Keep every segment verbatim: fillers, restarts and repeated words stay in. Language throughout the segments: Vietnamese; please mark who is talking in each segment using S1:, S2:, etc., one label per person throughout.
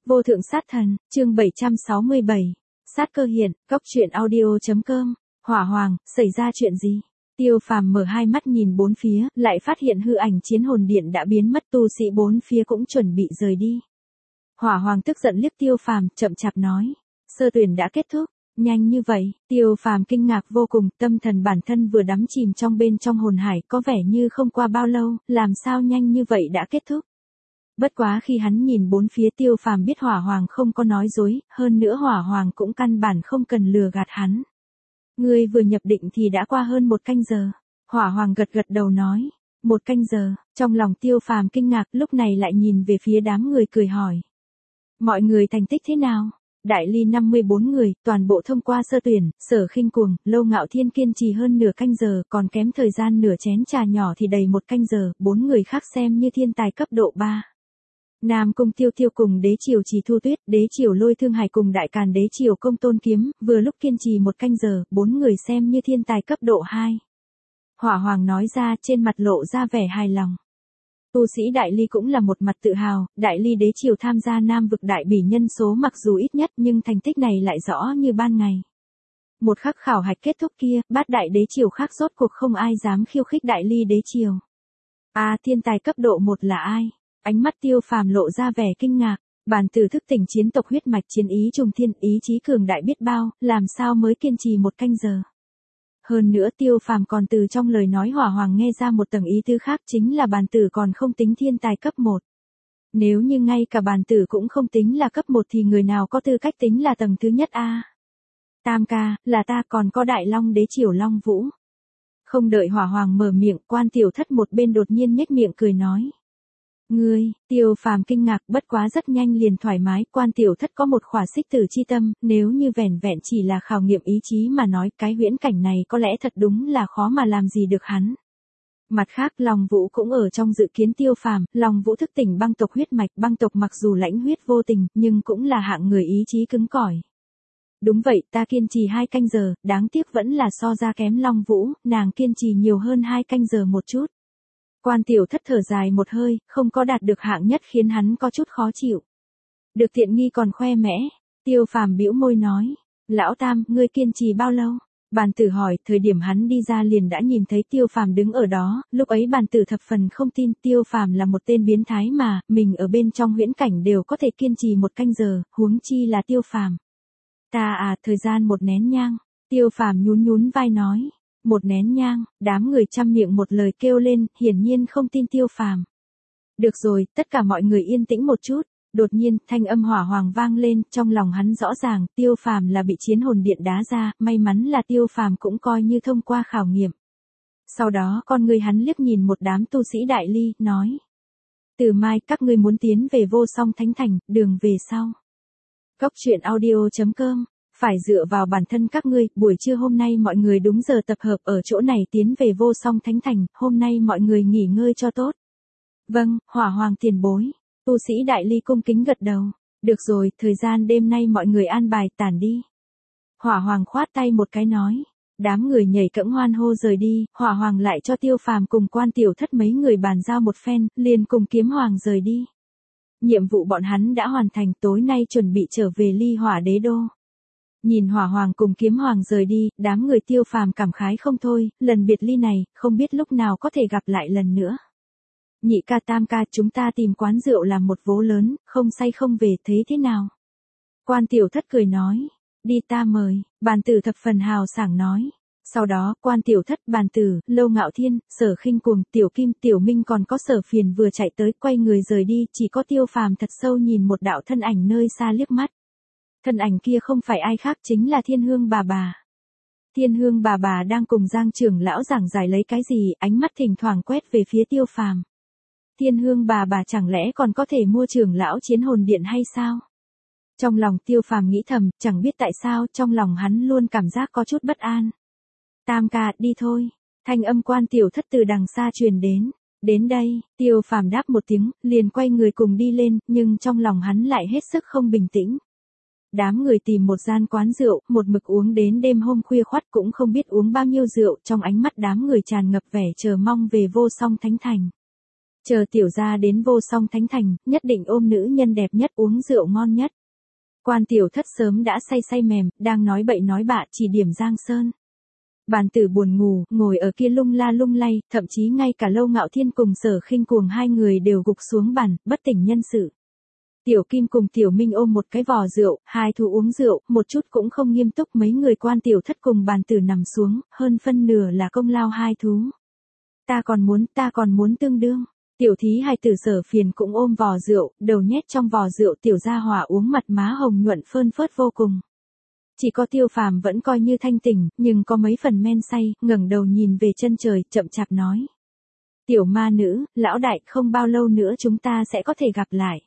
S1: Vô thượng sát thần, chương bảy trăm sáu mươi bảy. Sát cơ hiện, cốc truyện audio.com. Hỏa Hoàng, xảy ra chuyện gì? Tiêu Phàm mở hai mắt nhìn bốn phía, lại phát hiện hư ảnh chiến hồn điện đã biến mất, tu sĩ bốn phía cũng chuẩn bị rời đi. Hỏa Hoàng tức giận liếc Tiêu Phàm, chậm chạp nói: "Sơ tuyển đã kết thúc, nhanh như vậy?" Tiêu Phàm kinh ngạc vô cùng, tâm thần bản thân vừa đắm chìm trong bên trong hồn hải, có vẻ như không qua bao lâu, làm sao nhanh như vậy đã kết thúc? Bất quá khi hắn nhìn bốn phía, Tiêu Phàm biết Hỏa Hoàng không có nói dối, hơn nữa Hỏa Hoàng cũng căn bản không cần lừa gạt hắn. "Ngươi vừa nhập định thì đã qua hơn một canh giờ." Hỏa Hoàng gật gật đầu nói. Một canh giờ, trong lòng Tiêu Phàm kinh ngạc, lúc này lại nhìn về phía đám người cười hỏi: "Mọi người thành tích thế nào?" Đại ly năm mươi bốn người, toàn bộ thông qua sơ tuyển, Sở Khinh Cuồng, Lâu Ngạo Thiên kiên trì hơn nửa canh giờ, còn kém thời gian nửa chén trà nhỏ thì đầy một canh giờ, bốn người khác xem như thiên tài cấp độ ba. Nam Cung Tiêu Tiêu cùng Đế Triều Trì Thu Tuyết, Đế Triều Lôi Thương Hải cùng Đại Càn Đế Triều Công Tôn Kiếm, vừa lúc kiên trì một canh giờ, bốn người xem như thiên tài cấp độ hai. Hỏa Hoàng nói ra, trên mặt lộ ra vẻ hài lòng. Tu sĩ Đại Ly cũng là một mặt tự hào, Đại Ly Đế Triều tham gia Nam vực đại bỉ nhân số mặc dù ít nhất nhưng thành tích này lại rõ như ban ngày. Một khắc khảo hạch kết thúc kia, bát đại đế triều khác rốt cuộc không ai dám khiêu khích Đại Ly Đế Triều. À, thiên tài cấp độ một là ai? Ánh mắt Tiêu Phàm lộ ra vẻ kinh ngạc, bản tử thức tỉnh chiến tộc huyết mạch, chiến ý trùng thiên, ý chí cường đại biết bao, làm sao mới kiên trì một canh giờ. Hơn nữa Tiêu Phàm còn từ trong lời nói Hỏa Hoàng nghe ra một tầng ý tứ khác, chính là bản tử còn không tính thiên tài cấp một. Nếu như ngay cả bản tử cũng không tính là cấp một thì người nào có tư cách tính là tầng thứ nhất a? Tam ca, là ta, còn có Đại Long Đế Triều Long Vũ. Không đợi Hỏa Hoàng mở miệng, Quan Tiểu Thất một bên đột nhiên nhếch miệng cười nói: "Ngươi?" Tiêu Phàm kinh ngạc, bất quá rất nhanh liền thoải mái, Quan Tiểu Thất có một khỏa xích tử chi tâm, nếu như vẻn vẹn chỉ là khảo nghiệm ý chí mà nói, cái huyễn cảnh này có lẽ thật đúng là khó mà làm gì được hắn. Mặt khác, Long Vũ cũng ở trong dự kiến Tiêu Phàm, Long Vũ thức tỉnh băng tộc huyết mạch, băng tộc mặc dù lãnh huyết vô tình, nhưng cũng là hạng người ý chí cứng cỏi. Đúng vậy, ta kiên trì hai canh giờ, đáng tiếc vẫn là so ra kém Long Vũ, nàng kiên trì nhiều hơn hai canh giờ một chút. Quan Tiểu Thất thở dài một hơi, không có đạt được hạng nhất khiến hắn có chút khó chịu. Được tiện nghi còn khoe mẽ. Tiêu Phàm bĩu môi nói: "Lão Tam, ngươi kiên trì bao lâu?" Bàn tử hỏi, thời điểm hắn đi ra liền đã nhìn thấy Tiêu Phàm đứng ở đó, lúc ấy bàn tử thập phần không tin Tiêu Phàm là một tên biến thái mà, mình ở bên trong huyễn cảnh đều có thể kiên trì một canh giờ, huống chi là Tiêu Phàm. "Ta à, thời gian một nén nhang." Tiêu Phàm nhún nhún vai nói. Một nén nhang, đám người trăm miệng một lời kêu lên, hiển nhiên không tin Tiêu Phàm. Được rồi, tất cả mọi người yên tĩnh một chút. Đột nhiên, thanh âm Hỏa Hoàng vang lên, trong lòng hắn rõ ràng, Tiêu Phàm là bị chiến hồn điện đá ra, may mắn là Tiêu Phàm cũng coi như thông qua khảo nghiệm. Sau đó con người hắn liếc nhìn một đám tu sĩ Đại Ly, nói: "Từ mai các ngươi muốn tiến về Vô Song Thánh Thành, đường về sau." Cốc truyện audio.com. Phải dựa vào bản thân các ngươi, buổi trưa hôm nay mọi người đúng giờ tập hợp ở chỗ này tiến về Vô Song Thánh Thành, hôm nay mọi người nghỉ ngơi cho tốt. "Vâng, Hỏa Hoàng tiền bối." Tu sĩ Đại Ly cung kính gật đầu. "Được rồi, thời gian đêm nay mọi người an bài, tản đi." Hỏa Hoàng khoát tay một cái nói. Đám người nhảy cẫng hoan hô rời đi, Hỏa Hoàng lại cho Tiêu Phàm cùng Quan Tiểu Thất mấy người bàn giao một phen, liền cùng Kiếm Hoàng rời đi. Nhiệm vụ bọn hắn đã hoàn thành, tối nay chuẩn bị trở về Ly Hỏa Đế Đô. Nhìn Hỏa Hoàng cùng Kiếm Hoàng rời đi, đám người Tiêu Phàm cảm khái không thôi, lần biệt ly này, không biết lúc nào có thể gặp lại lần nữa. "Nhị ca, tam ca, chúng ta tìm quán rượu làm một vố lớn, không say không về, thế thế nào?" Quan Tiểu Thất cười nói. "Đi, ta mời." Bàn tử thập phần hào sảng nói. Sau đó, Quan Tiểu Thất, Bàn tử, Lâu Ngạo Thiên, Sở Khinh Cuồng, Tiểu Kim, Tiểu Minh còn có Sở Phiền vừa chạy tới, quay người rời đi, chỉ có Tiêu Phàm thật sâu nhìn một đạo thân ảnh nơi xa liếc mắt. Thân ảnh kia không phải ai khác, chính là Thiên Hương bà bà. Thiên Hương bà bà đang cùng Giang trưởng lão giảng giải lấy cái gì, ánh mắt thỉnh thoảng quét về phía Tiêu Phàm. Thiên Hương bà bà chẳng lẽ còn có thể mua trưởng lão chiến hồn điện hay sao? Trong lòng Tiêu Phàm nghĩ thầm, chẳng biết tại sao, trong lòng hắn luôn cảm giác có chút bất an. "Tam ca, đi thôi." Thanh âm Quan Tiểu Thất từ đằng xa truyền đến. "Đến đây." Tiêu Phàm đáp một tiếng, liền quay người cùng đi lên, nhưng trong lòng hắn lại hết sức không bình tĩnh. Đám người tìm một gian quán rượu, một mực uống đến đêm hôm khuya khoắt, cũng không biết uống bao nhiêu rượu, trong ánh mắt đám người tràn ngập vẻ chờ mong về Vô Song Thánh Thành. Chờ tiểu gia đến vô song thánh thành, nhất định ôm nữ nhân đẹp nhất uống rượu ngon nhất. Quan tiểu thất sớm đã say say mềm, đang nói bậy nói bạ chỉ điểm Giang Sơn. Bàn tử buồn ngủ, ngồi ở kia lung la lung lay, thậm chí ngay cả Lâu Ngạo Thiên cùng Sở Khinh Cuồng hai người đều gục xuống bàn, bất tỉnh nhân sự. Tiểu Kim cùng Tiểu Minh ôm một cái vò rượu, hai thú uống rượu, một chút cũng không nghiêm túc, mấy người quan tiểu thất cùng bàn tử nằm xuống, hơn phân nửa là công lao hai thú. Ta còn muốn, ta còn muốn tương đương. Tiểu thí hài tử Sở Phiền cũng ôm vò rượu, đầu nhét trong vò rượu, tiểu gia hỏa uống mặt má hồng nhuận phơn phớt vô cùng. Chỉ có Tiêu Phàm vẫn coi như thanh tỉnh, nhưng có mấy phần men say, ngẩng đầu nhìn về chân trời, chậm chạp nói. Tiểu ma nữ, lão đại, không bao lâu nữa chúng ta sẽ có thể gặp lại.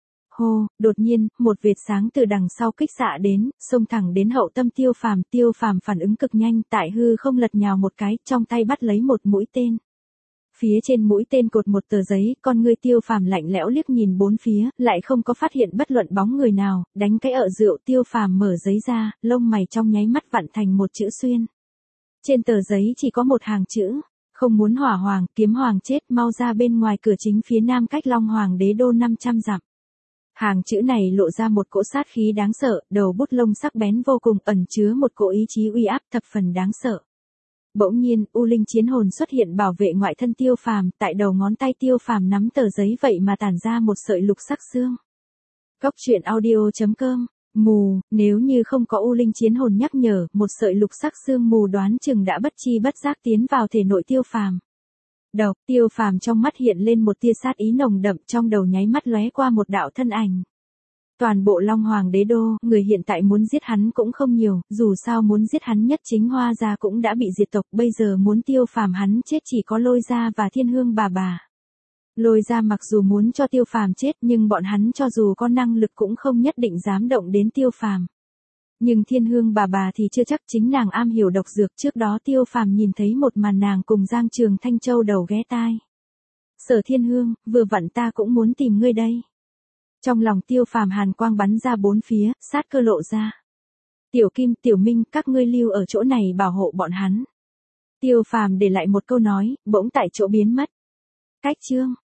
S1: Hô, đột nhiên, một vệt sáng từ đằng sau kích xạ đến, xông thẳng đến hậu tâm Tiêu Phàm, Tiêu Phàm phản ứng cực nhanh, tại hư không lật nhào một cái, trong tay bắt lấy một mũi tên. Phía trên mũi tên cột một tờ giấy, con ngươi Tiêu Phàm lạnh lẽo liếc nhìn bốn phía, lại không có phát hiện bất luận bóng người nào, đánh cái ợ rượu, Tiêu Phàm mở giấy ra, lông mày trong nháy mắt vặn thành một chữ xuyên. Trên tờ giấy chỉ có một hàng chữ, không muốn hỏa hoàng, kiếm hoàng chết, mau ra bên ngoài cửa chính phía nam cách Long Hoàng đế đô năm trăm dặm. Hàng chữ này lộ ra một cỗ sát khí đáng sợ, đầu bút lông sắc bén vô cùng, ẩn chứa một cỗ ý chí uy áp thập phần đáng sợ. Bỗng nhiên, U Linh chiến hồn xuất hiện bảo vệ ngoại thân Tiêu Phàm, tại đầu ngón tay Tiêu Phàm nắm tờ giấy vậy mà tản ra một sợi lục sắc xương. Góc truyện audio chấm com, mù, nếu như không có U Linh chiến hồn nhắc nhở, một sợi lục sắc xương mù đoán chừng đã bất chi bất giác tiến vào thể nội Tiêu Phàm. Độc, Tiêu Phàm trong mắt hiện lên một tia sát ý nồng đậm, trong đầu nháy mắt lóe qua một đạo thân ảnh. Toàn bộ Long Hoàng đế đô, người hiện tại muốn giết hắn cũng không nhiều, dù sao muốn giết hắn nhất chính Hoa gia cũng đã bị diệt tộc, bây giờ muốn Tiêu Phàm hắn chết chỉ có Lôi gia và Thiên Hương bà bà. Lôi gia mặc dù muốn cho Tiêu Phàm chết, nhưng bọn hắn cho dù có năng lực cũng không nhất định dám động đến Tiêu Phàm. Nhưng Thiên Hương bà bà thì chưa chắc, chính nàng am hiểu độc dược, trước đó Tiêu Phàm nhìn thấy một màn nàng cùng Giang Trường Thanh Châu đầu ghé tai. Sở Thiên Hương, vừa vặn ta cũng muốn tìm ngươi đây. Trong lòng Tiêu Phàm hàn quang bắn ra bốn phía, sát cơ lộ ra. Tiểu Kim, Tiểu Minh, các ngươi lưu ở chỗ này bảo hộ bọn hắn. Tiêu Phàm để lại một câu nói, bỗng tại chỗ biến mất. Cách chương